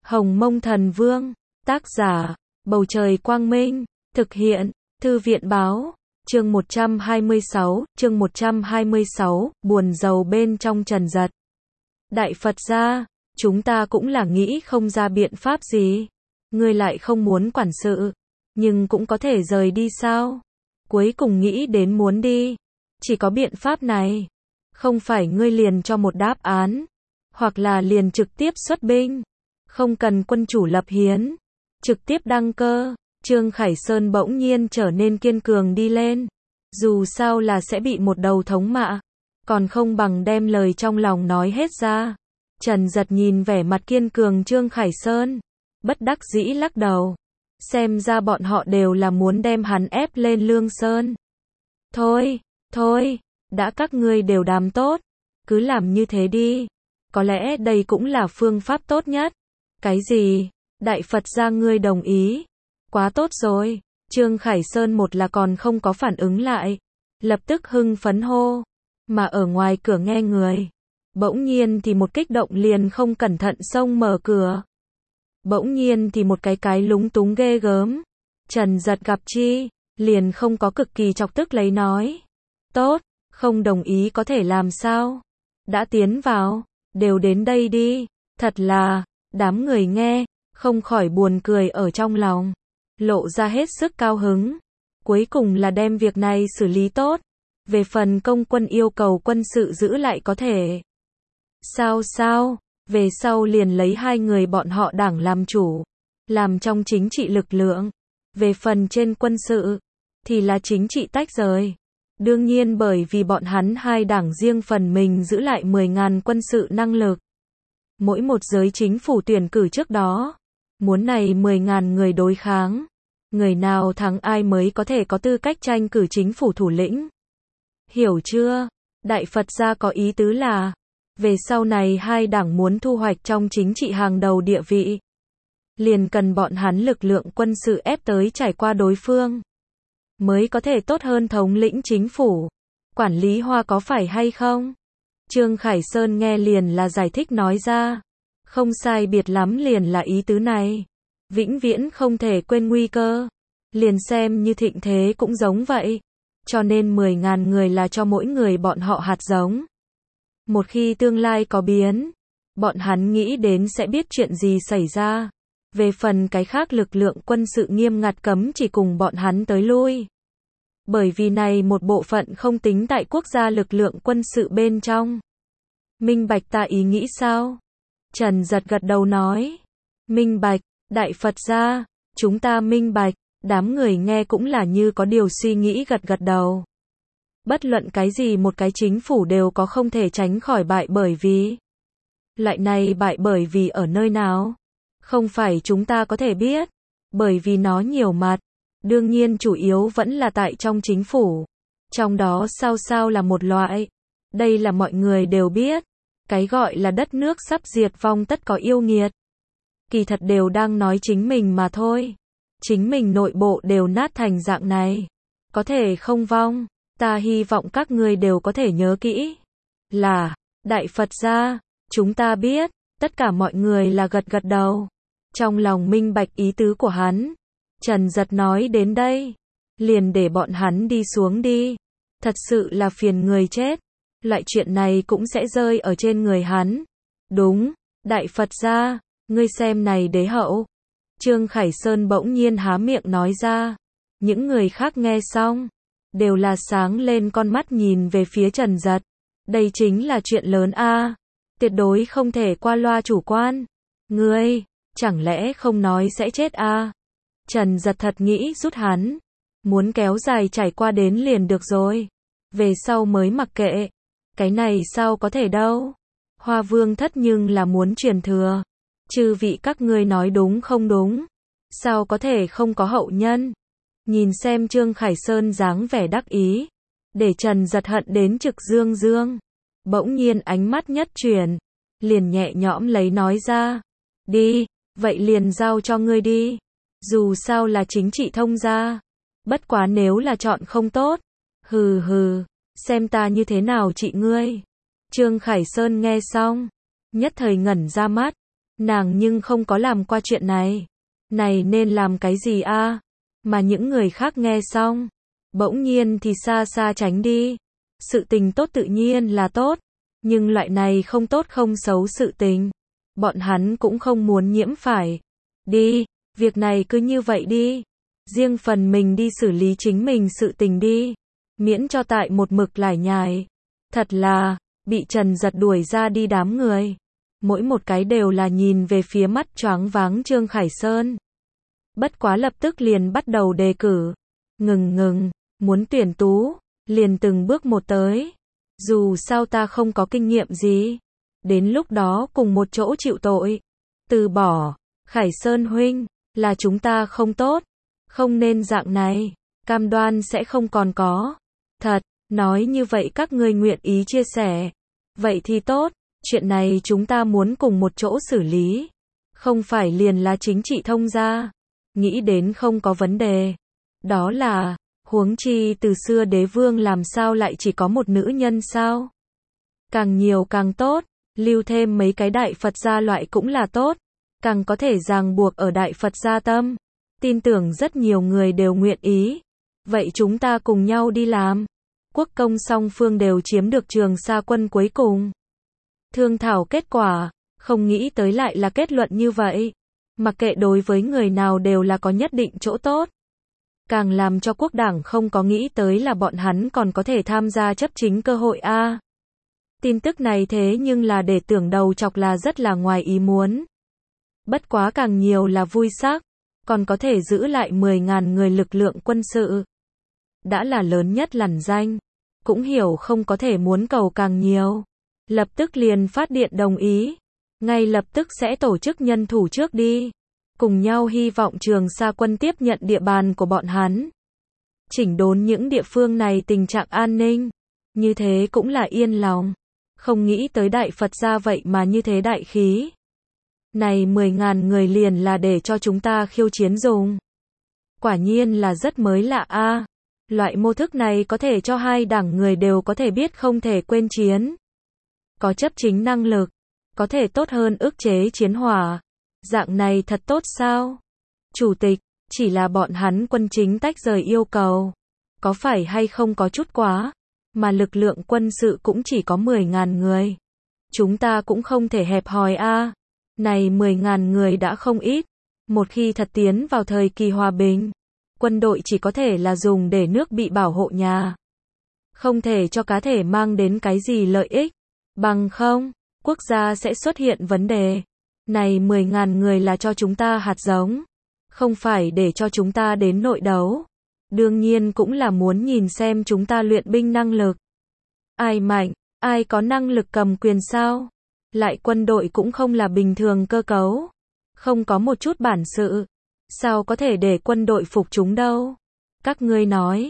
Hồng Mông Thần Vương, tác giả, Bầu Trời Quang Minh, thực hiện, Thư viện Báo, chương 126, buồn rầu bên trong Trần Dật. Đại Phật gia, chúng ta cũng là nghĩ không ra biện pháp gì. Ngươi lại không muốn quản sự, nhưng cũng có thể rời đi sao? Cuối cùng nghĩ đến muốn đi, chỉ có biện pháp này. Không phải ngươi liền cho một đáp án, hoặc là liền trực tiếp xuất binh, không cần quân chủ lập hiến, trực tiếp đăng cơ. Trương Khải Sơn bỗng nhiên trở nên kiên cường đi lên. Dù sao là sẽ bị một đầu thống mạ, còn không bằng đem lời trong lòng nói hết ra. Trần Dật nhìn vẻ mặt kiên cường Trương Khải Sơn, bất đắc dĩ lắc đầu. Xem ra bọn họ đều là muốn đem hắn ép lên Lương Sơn. Thôi, đã các ngươi đều đàm tốt, cứ làm như thế đi. Có lẽ đây cũng là phương pháp tốt nhất. Cái gì? Đại Phật gia ngươi đồng ý? Quá tốt rồi. Trương Khải Sơn một là còn không có phản ứng lại, lập tức hưng phấn hô. Mà ở ngoài cửa nghe người, bỗng nhiên thì một kích động liền không cẩn thận xông mở cửa. Bỗng nhiên thì một cái lúng túng ghê gớm. Trần Dật gặp chi, liền không có cực kỳ chọc tức lấy nói. Tốt, không đồng ý có thể làm sao? Đã tiến vào, đều đến đây đi. Thật là, đám người nghe, không khỏi buồn cười ở trong lòng, lộ ra hết sức cao hứng. Cuối cùng là đem việc này xử lý tốt. Về phần công quân yêu cầu quân sự giữ lại có thể. Sao, về sau liền lấy hai người bọn họ đảng làm chủ, làm trong chính trị lực lượng. Về phần trên quân sự, thì là chính trị tách rời. Đương nhiên bởi vì bọn hắn hai đảng riêng phần mình giữ lại 10.000 quân sự năng lực. Mỗi một giới chính phủ tuyển cử trước đó, muốn này 10.000 người đối kháng. Người nào thắng ai mới có thể có tư cách tranh cử chính phủ thủ lĩnh. Hiểu chưa? Đại Phật gia có ý tứ là, về sau này hai đảng muốn thu hoạch trong chính trị hàng đầu địa vị, liền cần bọn hắn lực lượng quân sự ép tới trải qua đối phương, mới có thể tốt hơn thống lĩnh chính phủ. Quản lý Hoa có phải hay không? Trương Khải Sơn nghe liền là giải thích nói ra. Không sai biệt lắm liền là ý tứ này. Vĩnh viễn không thể quên nguy cơ. Liền xem như thịnh thế cũng giống vậy. Cho nên 10.000 người là cho mỗi người bọn họ hạt giống. Một khi tương lai có biến, bọn hắn nghĩ đến sẽ biết chuyện gì xảy ra. Về phần cái khác lực lượng quân sự nghiêm ngặt cấm chỉ cùng bọn hắn tới lui. Bởi vì này một bộ phận không tính tại quốc gia lực lượng quân sự bên trong. Minh bạch ta ý nghĩ sao? Trần Dật gật đầu nói. Minh bạch, Đại Phật gia, chúng ta minh bạch. Đám người nghe cũng là như có điều suy nghĩ gật gật đầu. Bất luận cái gì một cái chính phủ đều có không thể tránh khỏi bại bởi vì. Lại này bại bởi vì ở nơi nào? Không phải chúng ta có thể biết. Bởi vì nó nhiều mặt. Đương nhiên chủ yếu vẫn là tại trong chính phủ. Trong đó sao là một loại. Đây là mọi người đều biết. Cái gọi là đất nước sắp diệt vong tất có yêu nghiệt. Kỳ thật đều đang nói chính mình mà thôi. Chính mình nội bộ đều nát thành dạng này. Có thể không vong. Ta hy vọng các ngươi đều có thể nhớ kỹ. Là, Đại Phật gia, chúng ta biết. Tất cả mọi người là gật gật đầu. Trong lòng minh bạch ý tứ của hắn. Trần Dật nói đến đây. Liền để bọn hắn đi xuống đi. Thật sự là phiền người chết. Loại chuyện này cũng sẽ rơi ở trên người hắn. Đúng, Đại Phật gia, ngươi xem này đế hậu. Trương Khải Sơn bỗng nhiên há miệng nói ra. Những người khác nghe xong, đều là sáng lên con mắt nhìn về phía Trần Dật. Đây chính là chuyện lớn a, tuyệt đối không thể qua loa chủ quan. Ngươi, chẳng lẽ không nói sẽ chết a? Trần Dật thật nghĩ rút hắn. Muốn kéo dài trải qua đến liền được rồi. Về sau mới mặc kệ. Cái này sao có thể đâu. Hoa Vương thất nhưng là muốn truyền thừa. Chư vị các ngươi nói đúng không đúng? Sao có thể không có hậu nhân? Nhìn xem Trương Khải Sơn dáng vẻ đắc ý. Để Trần Dật hận đến trực dương. Bỗng nhiên ánh mắt nhất chuyển. Liền nhẹ nhõm lấy nói ra. Đi, vậy liền giao cho ngươi đi. Dù sao là chính trị thông gia. Bất quá nếu là chọn không tốt. Hừ. Xem ta như thế nào trị ngươi. Trương Khải Sơn nghe xong, nhất thời ngẩn ra mắt. Nàng nhưng không có làm qua chuyện này. Này nên làm cái gì a? Mà những người khác nghe xong, bỗng nhiên thì xa xa tránh đi. Sự tình tốt tự nhiên là tốt, nhưng loại này không tốt không xấu sự tình, bọn hắn cũng không muốn nhiễm phải. Đi, việc này cứ như vậy đi. Riêng phần mình đi xử lý chính mình sự tình đi. Miễn cho tại một mực lải nhải. Thật là, bị Trần Giật đuổi ra đi đám người. Mỗi một cái đều là nhìn về phía mắt choáng váng Trương Khải Sơn. Bất quá lập tức liền bắt đầu đề cử. Ngừng, muốn tuyển tú, liền từng bước một tới. Dù sao ta không có kinh nghiệm gì. Đến lúc đó cùng một chỗ chịu tội. Từ bỏ, Khải Sơn huynh, là chúng ta không tốt. Không nên dạng này, cam đoan sẽ không còn có. Thật, nói như vậy các ngươi nguyện ý chia sẻ. Vậy thì tốt, chuyện này chúng ta muốn cùng một chỗ xử lý. Không phải liền là chính trị thông gia. Nghĩ đến không có vấn đề. Đó là, huống chi từ xưa đế vương làm sao lại chỉ có một nữ nhân sao? Càng nhiều càng tốt, lưu thêm mấy cái đại Phật gia loại cũng là tốt. Càng có thể ràng buộc ở đại Phật gia tâm. Tin tưởng rất nhiều người đều nguyện ý. Vậy chúng ta cùng nhau đi làm. Quốc công song phương đều chiếm được Trường Sa quân cuối cùng. Thương thảo kết quả, không nghĩ tới lại là kết luận như vậy. Mặc kệ đối với người nào đều là có nhất định chỗ tốt. Càng làm cho quốc đảng không có nghĩ tới là bọn hắn còn có thể tham gia chấp chính cơ hội a. Tin tức này thế nhưng là để tưởng đầu chọc là rất là ngoài ý muốn. Bất quá càng nhiều là vui sắc, còn có thể giữ lại 10.000 người lực lượng quân sự. Đã là lớn nhất lằn danh, cũng hiểu không có thể muốn cầu càng nhiều. Lập tức liền phát điện đồng ý, ngay lập tức sẽ tổ chức nhân thủ trước đi. Cùng nhau hy vọng Trường Sa quân tiếp nhận địa bàn của bọn hắn. Chỉnh đốn những địa phương này tình trạng an ninh. Như thế cũng là yên lòng. Không nghĩ tới đại Phật gia vậy mà như thế đại khí. Này 10.000 người liền là để cho chúng ta khiêu chiến dùng. Quả nhiên là rất mới lạ a. Loại mô thức này có thể cho hai đảng người đều có thể biết không thể quên chiến. Có chấp chính năng lực, có thể tốt hơn ức chế chiến hỏa. Dạng này thật tốt sao? Chủ tịch, chỉ là bọn hắn quân chính tách rời yêu cầu. Có phải hay không có chút quá? Mà lực lượng quân sự cũng chỉ có 10.000 người. Chúng ta cũng không thể hẹp hòi a. Này 10.000 người đã không ít. Một khi thật tiến vào thời kỳ hòa bình, quân đội chỉ có thể là dùng để nước bị bảo hộ nhà. Không thể cho cá thể mang đến cái gì lợi ích. Bằng không, quốc gia sẽ xuất hiện vấn đề. Này 10.000 người là cho chúng ta hạt giống. Không phải để cho chúng ta đến nội đấu. Đương nhiên cũng là muốn nhìn xem chúng ta luyện binh năng lực. Ai mạnh, ai có năng lực cầm quyền sao? Lại quân đội cũng không là bình thường cơ cấu. Không có một chút bản sự. Sao có thể để quân đội phục chúng đâu? Các ngươi nói.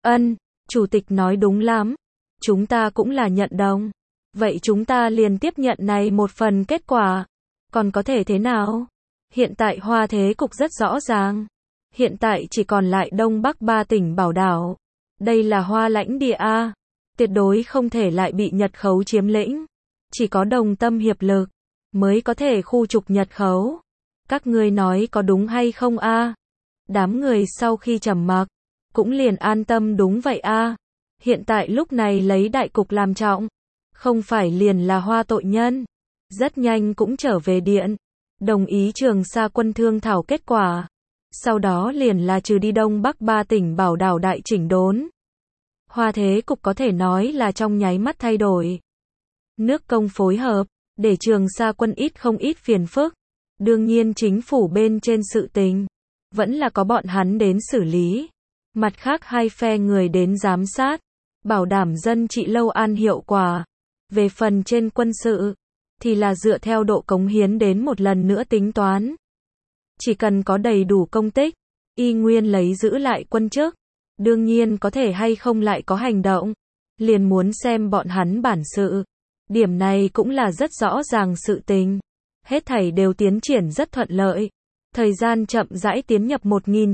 Chủ tịch nói đúng lắm. Chúng ta cũng là nhận đồng. Vậy chúng ta liền tiếp nhận này một phần kết quả. Còn có thể thế nào? Hiện tại Hoa thế cục rất rõ ràng. Hiện tại chỉ còn lại Đông Bắc 3 tỉnh bảo đảo. Đây là Hoa lãnh địa A. Tuyệt đối không thể lại bị Nhật khấu chiếm lĩnh. Chỉ có đồng tâm hiệp lực mới có thể khu trục Nhật khấu. Các ngươi nói có đúng hay không a? Đám người sau khi trầm mặc cũng liền an tâm đúng vậy a. Hiện tại lúc này lấy đại cục làm trọng, không phải liền là Hoa tội nhân. Rất nhanh cũng trở về điện, đồng ý Trường Sa quân thương thảo kết quả. Sau đó liền là trừ đi Đông Bắc 3 tỉnh bảo đảo đại chỉnh đốn. Hoa thế cục có thể nói là trong nháy mắt thay đổi. Nước công phối hợp, để Trường Sa quân ít không ít phiền phức. Đương nhiên chính phủ bên trên sự tình, vẫn là có bọn hắn đến xử lý. Mặt khác hai phe người đến giám sát, bảo đảm dân trị lâu an hiệu quả. Về phần trên quân sự, thì là dựa theo độ cống hiến đến một lần nữa tính toán. Chỉ cần có đầy đủ công tích, y nguyên lấy giữ lại quân chức. Đương nhiên có thể hay không lại có hành động, liền muốn xem bọn hắn bản sự. Điểm này cũng là rất rõ ràng sự tình. Hết thảy đều tiến triển rất thuận lợi. Thời gian chậm rãi tiến nhập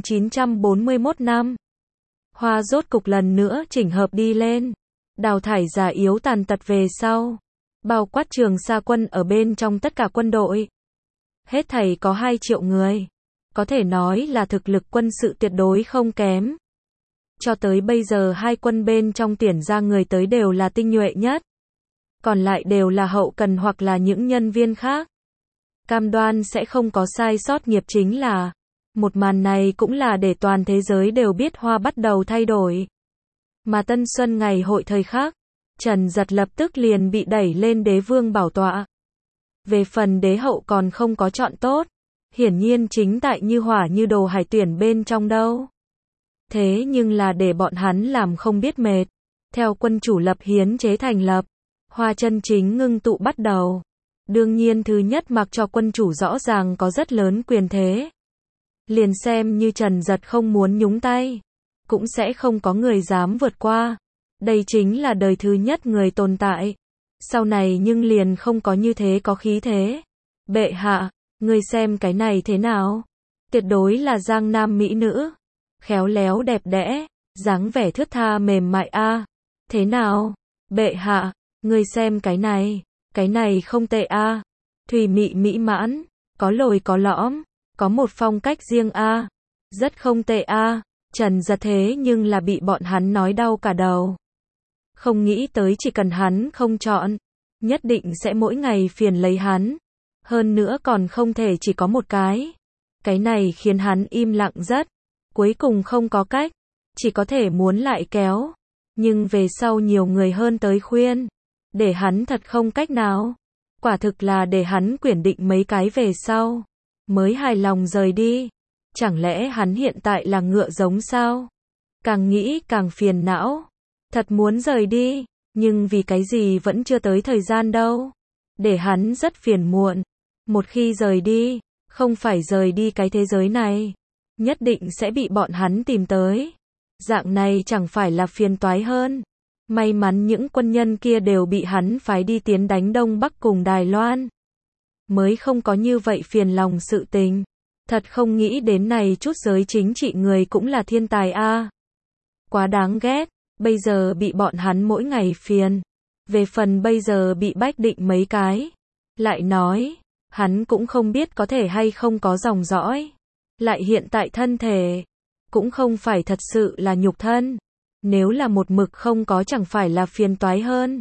1941 năm. Hoa rốt cục lần nữa chỉnh hợp đi lên. Đào thải già yếu tàn tật về sau. Bao quát Trường Sa quân ở bên trong tất cả quân đội. Hết thảy có 2 triệu người. Có thể nói là thực lực quân sự tuyệt đối không kém. Cho tới bây giờ 2 quân bên trong tuyển ra người tới đều là tinh nhuệ nhất. Còn lại đều là hậu cần hoặc là những nhân viên khác. Cam đoan sẽ không có sai sót nghiệp chính là. Một màn này cũng là để toàn thế giới đều biết Hoa bắt đầu thay đổi. Mà Tân Xuân ngày hội thời khắc, Trần Giật lập tức liền bị đẩy lên đế vương bảo tọa. Về phần đế hậu còn không có chọn tốt, hiển nhiên chính tại Như Hỏa Như Đồ Hải tuyển bên trong đâu. Thế nhưng là để bọn hắn làm không biết mệt. Theo quân chủ lập hiến chế thành lập, Hoa chân chính ngưng tụ bắt đầu. Đương nhiên thứ nhất mặc cho quân chủ rõ ràng có rất lớn quyền thế. Liền xem như Trần Giật không muốn nhúng tay, cũng sẽ không có người dám vượt qua. Đây chính là đời thứ nhất người tồn tại. Sau này nhưng liền không có như thế có khí thế. Bệ hạ, người xem cái này thế nào? Tuyệt đối là giang nam mỹ nữ. Khéo léo đẹp đẽ, dáng vẻ thướt tha mềm mại a. Thế nào? Bệ hạ, người xem cái này không tệ a. Thùy mị mỹ mãn, có lồi có lõm, có một phong cách riêng a. Rất không tệ a. Trần Giật thế nhưng là bị bọn hắn nói đau cả đầu. Không nghĩ tới chỉ cần hắn không chọn, nhất định sẽ mỗi ngày phiền lấy hắn. Hơn nữa còn không thể chỉ có một cái. Cái này khiến hắn im lặng rất. Cuối cùng không có cách, chỉ có thể muốn lại kéo. Nhưng về sau nhiều người hơn tới khuyên, để hắn thật không cách nào. Quả thực là để hắn quyển định mấy cái về sau, mới hài lòng rời đi. Chẳng lẽ hắn hiện tại là ngựa giống sao? Càng nghĩ càng phiền não. Thật muốn rời đi, nhưng vì cái gì vẫn chưa tới thời gian đâu. Để hắn rất phiền muộn. Một khi rời đi, không phải rời đi cái thế giới này, nhất định sẽ bị bọn hắn tìm tới. Dạng này chẳng phải là phiền toái hơn. May mắn những quân nhân kia đều bị hắn phái đi tiến đánh Đông Bắc cùng Đài Loan. Mới không có như vậy phiền lòng sự tình. Thật không nghĩ đến này chút giới chính trị người cũng là thiên tài a. Quá đáng ghét, bây giờ bị bọn hắn mỗi ngày phiền. Về phần bây giờ bị bách định mấy cái. Lại nói, hắn cũng không biết có thể hay không có dòng dõi. Lại hiện tại thân thể, cũng không phải thật sự là nhục thân. Nếu là một mực không có chẳng phải là phiền toái hơn.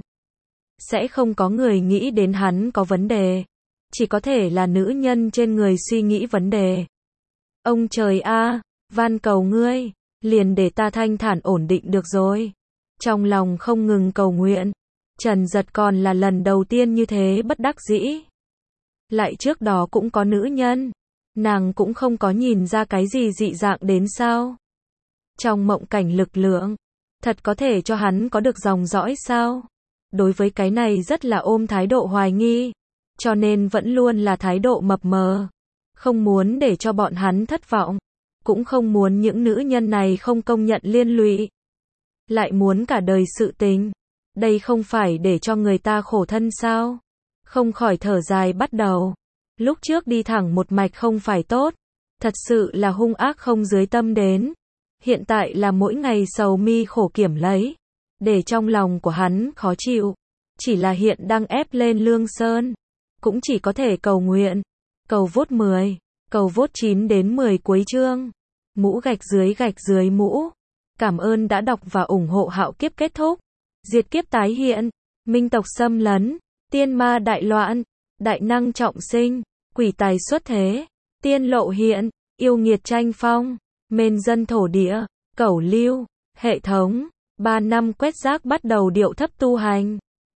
Sẽ không có người nghĩ đến hắn có vấn đề. Chỉ có thể là nữ nhân trên người suy nghĩ vấn đề. Ông trời a, van cầu ngươi, liền để ta thanh thản ổn định được rồi. Trong lòng không ngừng cầu nguyện. Trần Giật còn là lần đầu tiên như thế bất đắc dĩ. Lại trước đó cũng có nữ nhân. Nàng cũng không có nhìn ra cái gì dị dạng đến sao. Trong mộng cảnh lực lượng, thật có thể cho hắn có được dòng dõi sao? Đối với cái này rất là ôm thái độ hoài nghi. Cho nên vẫn luôn là thái độ mập mờ. Không muốn để cho bọn hắn thất vọng. Cũng không muốn những nữ nhân này không công nhận liên lụy. Lại muốn cả đời sự tình. Đây không phải để cho người ta khổ thân sao? Không khỏi thở dài bắt đầu. Lúc trước đi thẳng một mạch không phải tốt. Thật sự là hung ác không dưới tâm đến. Hiện tại là mỗi ngày sầu mi khổ kiểm lấy. Để trong lòng của hắn khó chịu. Chỉ là hiện đang ép lên Lương Sơn. Cũng chỉ có thể cầu nguyện. Cầu vote 10. Cầu vote 9 đến 10 cuối chương. Mũ gạch dưới mũ. Cảm ơn đã đọc và ủng hộ Hạo Kiếp kết thúc. Diệt kiếp tái hiện. Minh tộc xâm lấn. Tiên ma đại loạn. Đại năng trọng sinh. Quỷ tài xuất thế. Tiên lộ hiện. Yêu nghiệt tranh phong. Mên dân thổ địa. Cẩu lưu. Hệ thống. 3 năm quét rác bắt đầu điệu thấp tu hành.